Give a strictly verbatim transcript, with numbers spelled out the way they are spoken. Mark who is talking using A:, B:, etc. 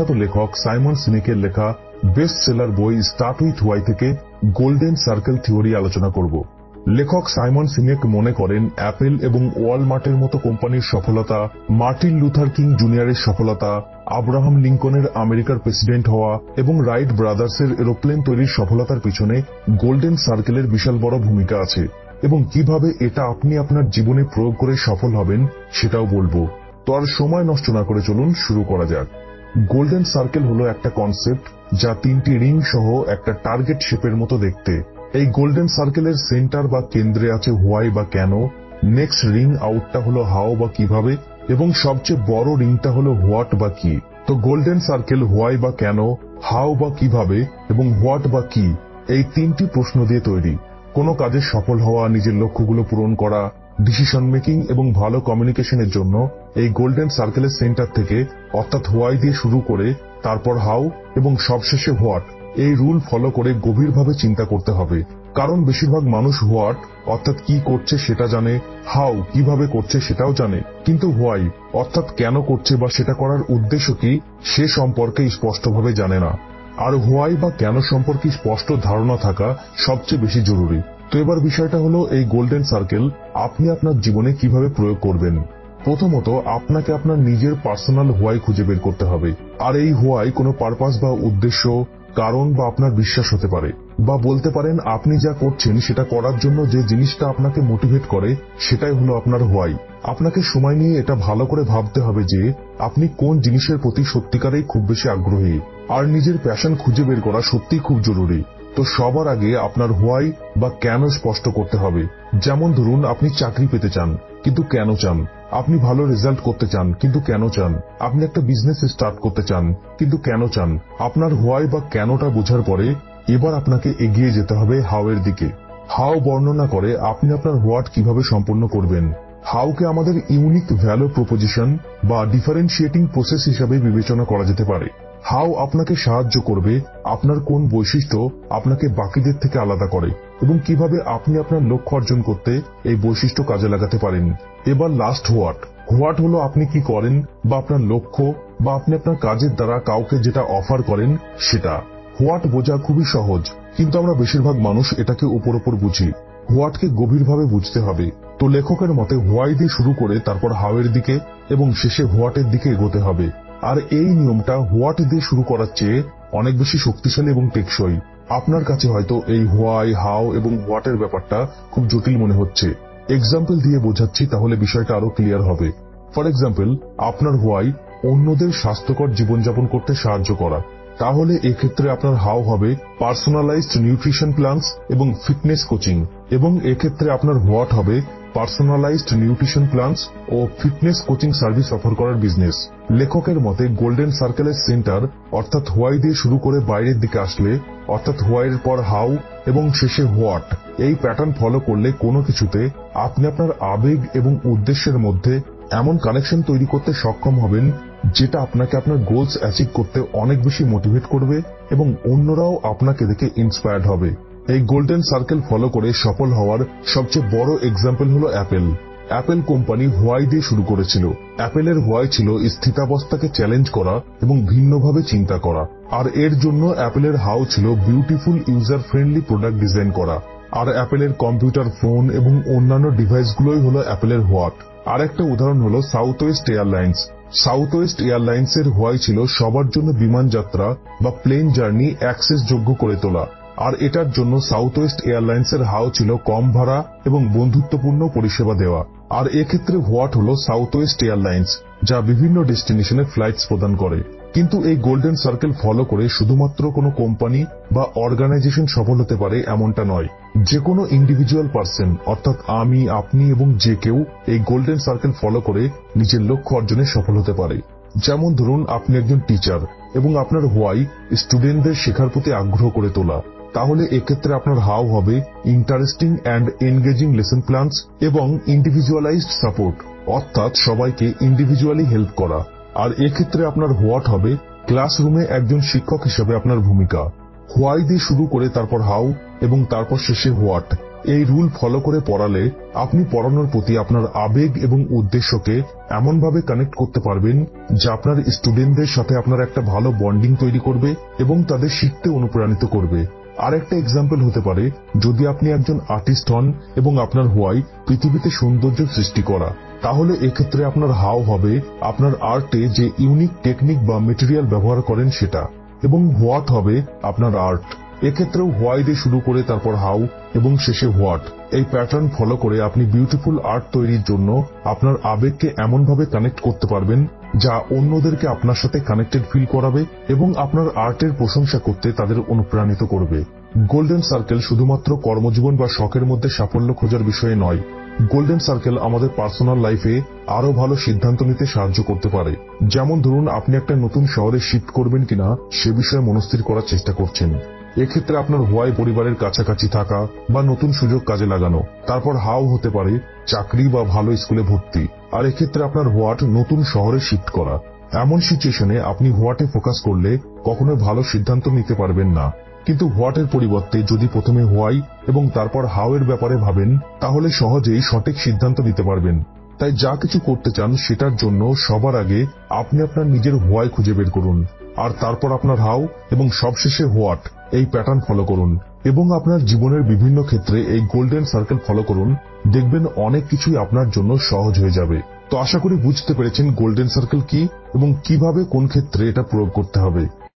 A: বিখ্যাত লেখক সাইমন সিনেকের লেখা বেস্ট সেলার বই স্টার্ট উইথ হোয়াই থেকে গোল্ডেন সার্কেল থিওরি আলোচনা করব। লেখক সাইমন সিনেক মনে করেন অ্যাপেল এবং ওয়ালমার্টের মতো কোম্পানির সফলতা, মার্টিন লুথার কিং জুনিয়রের সফলতা, আব্রাহাম লিঙ্কনের আমেরিকার প্রেসিডেন্ট হওয়া এবং রাইট ব্রাদার্সের এরোপ্লেন তৈরির সফলতার পিছনে গোল্ডেন সার্কেলের বিশাল বড় ভূমিকা আছে এবং কিভাবে এটা আপনি আপনার জীবনে প্রয়োগ করে সফল হবেন সেটাও বলবো। তো আর সময় নষ্ট না করে চলুন শুরু করা যাক। গোল্ডেন সার্কেল হলো একটা কনসেপ্ট যা তিনটি রিং সহ একটা টার্গেট শেপের মতো দেখতে। এই গোল্ডেন সার্কেলের সেন্টার বা কেন্দ্রে আছে হোয়াই বা কেন, নেক্সট রিং আউটটা হলো হাও বা কিভাবে, এবং সবচেয়ে বড় রিংটা হলো হোয়াট বা কি। তো গোল্ডেন সার্কেল হোয়াই বা কেন, হাও বা কিভাবে এবং হোয়াট বা কি, এই তিনটি প্রশ্ন দিয়ে তৈরি। কোনো কাজে সফল হওয়া, নিজের লক্ষ্যগুলো পূরণ করা, ডিসিশন মেকিং এবং ভালো কমিউনিকেশনের জন্য এই গোল্ডেন সার্কেলের সেন্টার থেকে অর্থাৎ হোয়াই দিয়ে শুরু করে তারপর হাউ এবং সবশেষে হোয়াট এই রুল ফলো করে গভীরভাবে চিন্তা করতে হবে। কারণ বেশিরভাগ মানুষ হোয়াট অর্থাৎ কি করছে সেটা জানে, হাউ কিভাবে করছে সেটাও জানে, কিন্তু হোয়াই অর্থাৎ কেন করছে বা সেটা করার উদ্দেশ্য কি সে সম্পর্কে স্পষ্টভাবে জানে না। আর হোয়াই বা কেন সম্পর্কে স্পষ্ট ধারণা থাকা সবচেয়ে বেশি জরুরি। তো এবার বিষয়টা হলো এই গোল্ডেন সার্কেল আপনি আপনার জীবনে কিভাবে প্রয়োগ করবেন। প্রথমত আপনাকে আপনার নিজের পার্সোনাল হোয়াই খুঁজে বের করতে হবে। আর এই হোয়াই কোনো পারপাস বা উদ্দেশ্য, কারণ বা আপনার বিশ্বাস হতে পারে, বা বলতে পারেন আপনি যা করছেন সেটা করার জন্য যে জিনিসটা আপনাকে মোটিভেট করে সেটাই হলো আপনার হোয়াই। আপনাকে সময় নিয়ে এটা ভালো করে ভাবতে হবে যে আপনি কোন জিনিসের প্রতি সত্যিকারেই খুব বেশি আগ্রহী। আর নিজের প্যাশন খুঁজে বের করা সত্যিই খুব জরুরি। তো সবার আগে আপনার হোয়াই বা কেন স্পষ্ট করতে হবে। যেমন ধরুন আপনি চাকরি পেতে চান, কিন্তু কেন চান? আপনি ভালো রেজাল্ট করতে চান, কিন্তু কেন চান? আপনি একটা বিজনেস স্টার্ট করতে চান, কিন্তু কেন চান? আপনার হোয়াই বা কেনটা বোঝার পরে এবার আপনাকে এগিয়ে যেতে হবে হাউ এর দিকে। হাউ বর্ণনা করে আপনি আপনার হোয়াট কিভাবে সম্পন্ন করবেন। হাউকে আমাদের ইউনিক ভ্যালু প্রপোজিশন বা ডিফারেন্সিয়েটিং প্রসেস হিসাবে বিবেচনা করা যেতে পারে। হাউ আপনাকে সাহায্য করবে আপনার কোন বৈশিষ্ট্য আপনাকে বাকিদের থেকে আলাদা করে এবং কিভাবে আপনি আপনার লক্ষ্য অর্জন করতে এই বৈশিষ্ট্য কাজে লাগাতে পারেন। এবার লাস্ট হোয়াট। হোয়াট হলো আপনি কি করেন বা আপনার লক্ষ্য বা আপনি আপনার কাজের দ্বারা কাউকে যেটা অফার করেন সেটা। হোয়াট বোঝা খুবই সহজ, কিন্তু আমরা বেশিরভাগ মানুষ এটাকে উপর উপর বুঝি। হোয়াটকে গভীরভাবে বুঝতে হবে। তো লেখকের মতে হোয়াই দিয়ে শুরু করে তারপর হাউ এর দিকে এবং শেষে হোয়াটের দিকে এগোতে হবে। আর এই নিয়মটা হোয়াট দিয়ে শুরু করার চেয়ে অনেক বেশি শক্তিশালী এবং টেকসই। আপনার কাছে হয়তো এই হোয়াই, হাউ এবং হোয়াটের ব্যাপারটা খুব জটিল মনে হচ্ছে। এক্সাম্পল দিয়ে বোঝাচ্ছি, তাহলে বিষয়টা আরো ক্লিয়ার হবে। ফর এক্সাম্পল, আপনার হোয়াই অন্যদের স্বাস্থ্যকর জীবনযাপন করতে সাহায্য করা, তাহলে এক্ষেত্রে আপনার হাউ হবে পার্সোনালাইজড নিউট্রিশন প্ল্যানস এবং ফিটনেস কোচিং, এবং এক্ষেত্রে আপনার হোয়াট হবে পার্সোনালাইজড নিউট্রিশন প্ল্যানস ও ফিটনেস কোচিং সার্ভিস অফার করার বিজনেস। লেখকের মতে গোল্ডেন সার্কেলের সেন্টার অর্থাৎ হোয়াই দিয়ে শুরু করে বাইরের দিকে আসলে অর্থাৎ হোয়াইয়ের পর হাউ এবং শেষে হোয়াট, এই প্যাটার্ন ফলো করলে কোনো কিছুতে আপনি আপনার আবেগ এবং উদ্দেশ্যের মধ্যে এমন কানেকশন তৈরি করতে সক্ষম হবেন যেটা আপনাকে আপনার গোলস অ্যাচিভ করতে অনেক বেশি মোটিভেট করবে এবং অন্যরাও আপনাকে দেখে ইন্সপায়ার্ড হবে। এই গোল্ডেন সার্কেল ফলো করে সফল হওয়ার সবচেয়ে বড় এক্সাম্পল হলো অ্যাপেল। অ্যাপেল কোম্পানি হোয়াই দিয়ে শুরু করেছিল। অ্যাপেলের হোয়াই ছিল স্থিতাবস্থাকে চ্যালেঞ্জ করা এবং ভিন্নভাবে চিন্তা করা। আর এর জন্য অ্যাপেলের হাউ ছিল beautiful user friendly product design করা। আর অ্যাপেলের কম্পিউটার, ফোন এবং অন্যান্য ডিভাইসগুলোই হলো অ্যাপেলের হোয়াট। আর একটা উদাহরণ হলো South West Airlines. South West Airlines এর হোয়াই ছিল সবার জন্য বিমান যাত্রা বা প্লেন জার্নি অ্যাক্সেস যোগ্য করে তোলা। আর এটার জন্য সাউথ ওয়েস্ট এয়ারলাইন্স এর হাউ ছিল কম ভাড়া এবং বন্ধুত্বপূর্ণ পরিষেবা দেওয়া। আর এক্ষেত্রে হোয়াট হলো সাউথ ওয়েস্ট এয়ারলাইন্স, যা বিভিন্ন ডেস্টিনেশনে ফ্লাইটস প্রদান করে। কিন্তু এই গোল্ডেন সার্কেল ফলো করে শুধুমাত্র কোনো কোম্পানি বা অর্গানাইজেশন সফল হতে পারে এমনটা নয়। যে কোনো ইন্ডিভিজুয়াল পার্সন অর্থাৎ আমি, আপনি এবং যে কেউ এই গোল্ডেন সার্কেল ফলো করে নিজের লক্ষ্য অর্জনে সফল হতে পারে। যেমন ধরুন আপনি একজন টিচার এবং আপনার হোয়াই স্টুডেন্টদের শেখার প্রতি আগ্রহ করে তোলা, তাহলে এক্ষেত্রে আপনার হাউ হবে interesting and engaging lesson plans এবং ইন্ডিভিজুয়ালাইজড সাপোর্ট অর্থাৎ সবাইকে ইন্ডিভিজুয়ালি হেল্প করা। আর এক্ষেত্রে আপনার হোয়াট হবে ক্লাসরুমে একজন শিক্ষক হিসেবে আপনার ভূমিকা। হোয়াই দিয়ে শুরু করে তারপর হাউ এবং তারপর শেষে হোয়াট, এই রুল ফলো করে পড়ালে আপনি পড়ানোর প্রতি আপনার আবেগ এবং উদ্দেশ্যকে এমনভাবে কানেক্ট করতে পারবেন যা আপনার স্টুডেন্টদের সাথে আপনার একটা ভালো বন্ডিং তৈরি করবে এবং তাদের শিখতে অনুপ্রাণিত করবে। আরেকটা এক্সাম্পল হতে পারে, যদি আপনি একজন আর্টিস্ট হন এবং আপনার হোয়াই পৃথিবীতে সৌন্দর্য সৃষ্টি করা, তাহলে এক্ষেত্রে আপনার হাউ হবে আপনার আর্টে যে ইউনিক টেকনিক বা মেটেরিয়াল ব্যবহার করেন সেটা, এবং হোয়াট হবে আপনার আর্ট। এক্ষেত্রেও হোয়াই দিয়ে শুরু করে তারপর হাউ এবং শেষে হোয়াট, এই প্যাটার্ন ফলো করে আপনি বিউটিফুল আর্ট তৈরির জন্য আপনার আবেগকে এমনভাবে কানেক্ট করতে পারবেন যা অন্যদেরকে আপনার সাথে কানেক্টেড ফিল করাবে এবং আপনার আর্টের প্রশংসা করতে তাদের অনুপ্রাণিত করবে। গোল্ডেন সার্কেল শুধুমাত্র কর্মজীবন বা শখের মধ্যে সাফল্য খোঁজার বিষয়ে নয়। গোল্ডেন সার্কেল আমাদের পার্সোনাল লাইফে আরো ভালো সিদ্ধান্ত নিতে সাহায্য করতে পারে। যেমন ধরুন, আপনি একটা নতুন শহরে শিফট করবেন কিনা সে বিষয়ে মনস্থির করার চেষ্টা করছেন। এক্ষেত্রে আপনার হোয়াই পরিবারের কাছাকাছি থাকা বা নতুন সুযোগ কাজে লাগানো। তারপর হাউ হতে পারে চাকরি বা ভালো স্কুলে ভর্তি। আর এক্ষেত্রে আপনার হোয়াট নতুন শহরে শিফট করা। এমন সিচুয়েশনে আপনি হোয়াটে ফোকাস করলে কখনো ভালো সিদ্ধান্ত নিতে পারবেন না, কিন্তু হোয়াটের পরিবর্তে যদি প্রথমে হোয়াই এবং তারপর হাউ এর ব্যাপারে ভাবেন তাহলে সহজেই সঠিক সিদ্ধান্ত নিতে পারবেন। তাই যা কিছু করতে চান সেটার জন্য সবার আগে আপনি আপনার নিজের হোয়াই খুঁজে বের করুন, আর তারপর আপনার হাউ এবং সবশেষে হোয়াট এই প্যাটার্ন ফলো করুন এবং আপনার জীবনের বিভিন্ন ক্ষেত্রে এই গোল্ডেন সার্কেল ফলো করুন। দেখবেন অনেক কিছুই আপনার জন্য সহজ হয়ে যাবে। তো আশা করি বুঝতে পেরেছেন গোল্ডেন সার্কেল কি এবং কিভাবে কোন ক্ষেত্রে এটা প্রয়োগ করতে হবে।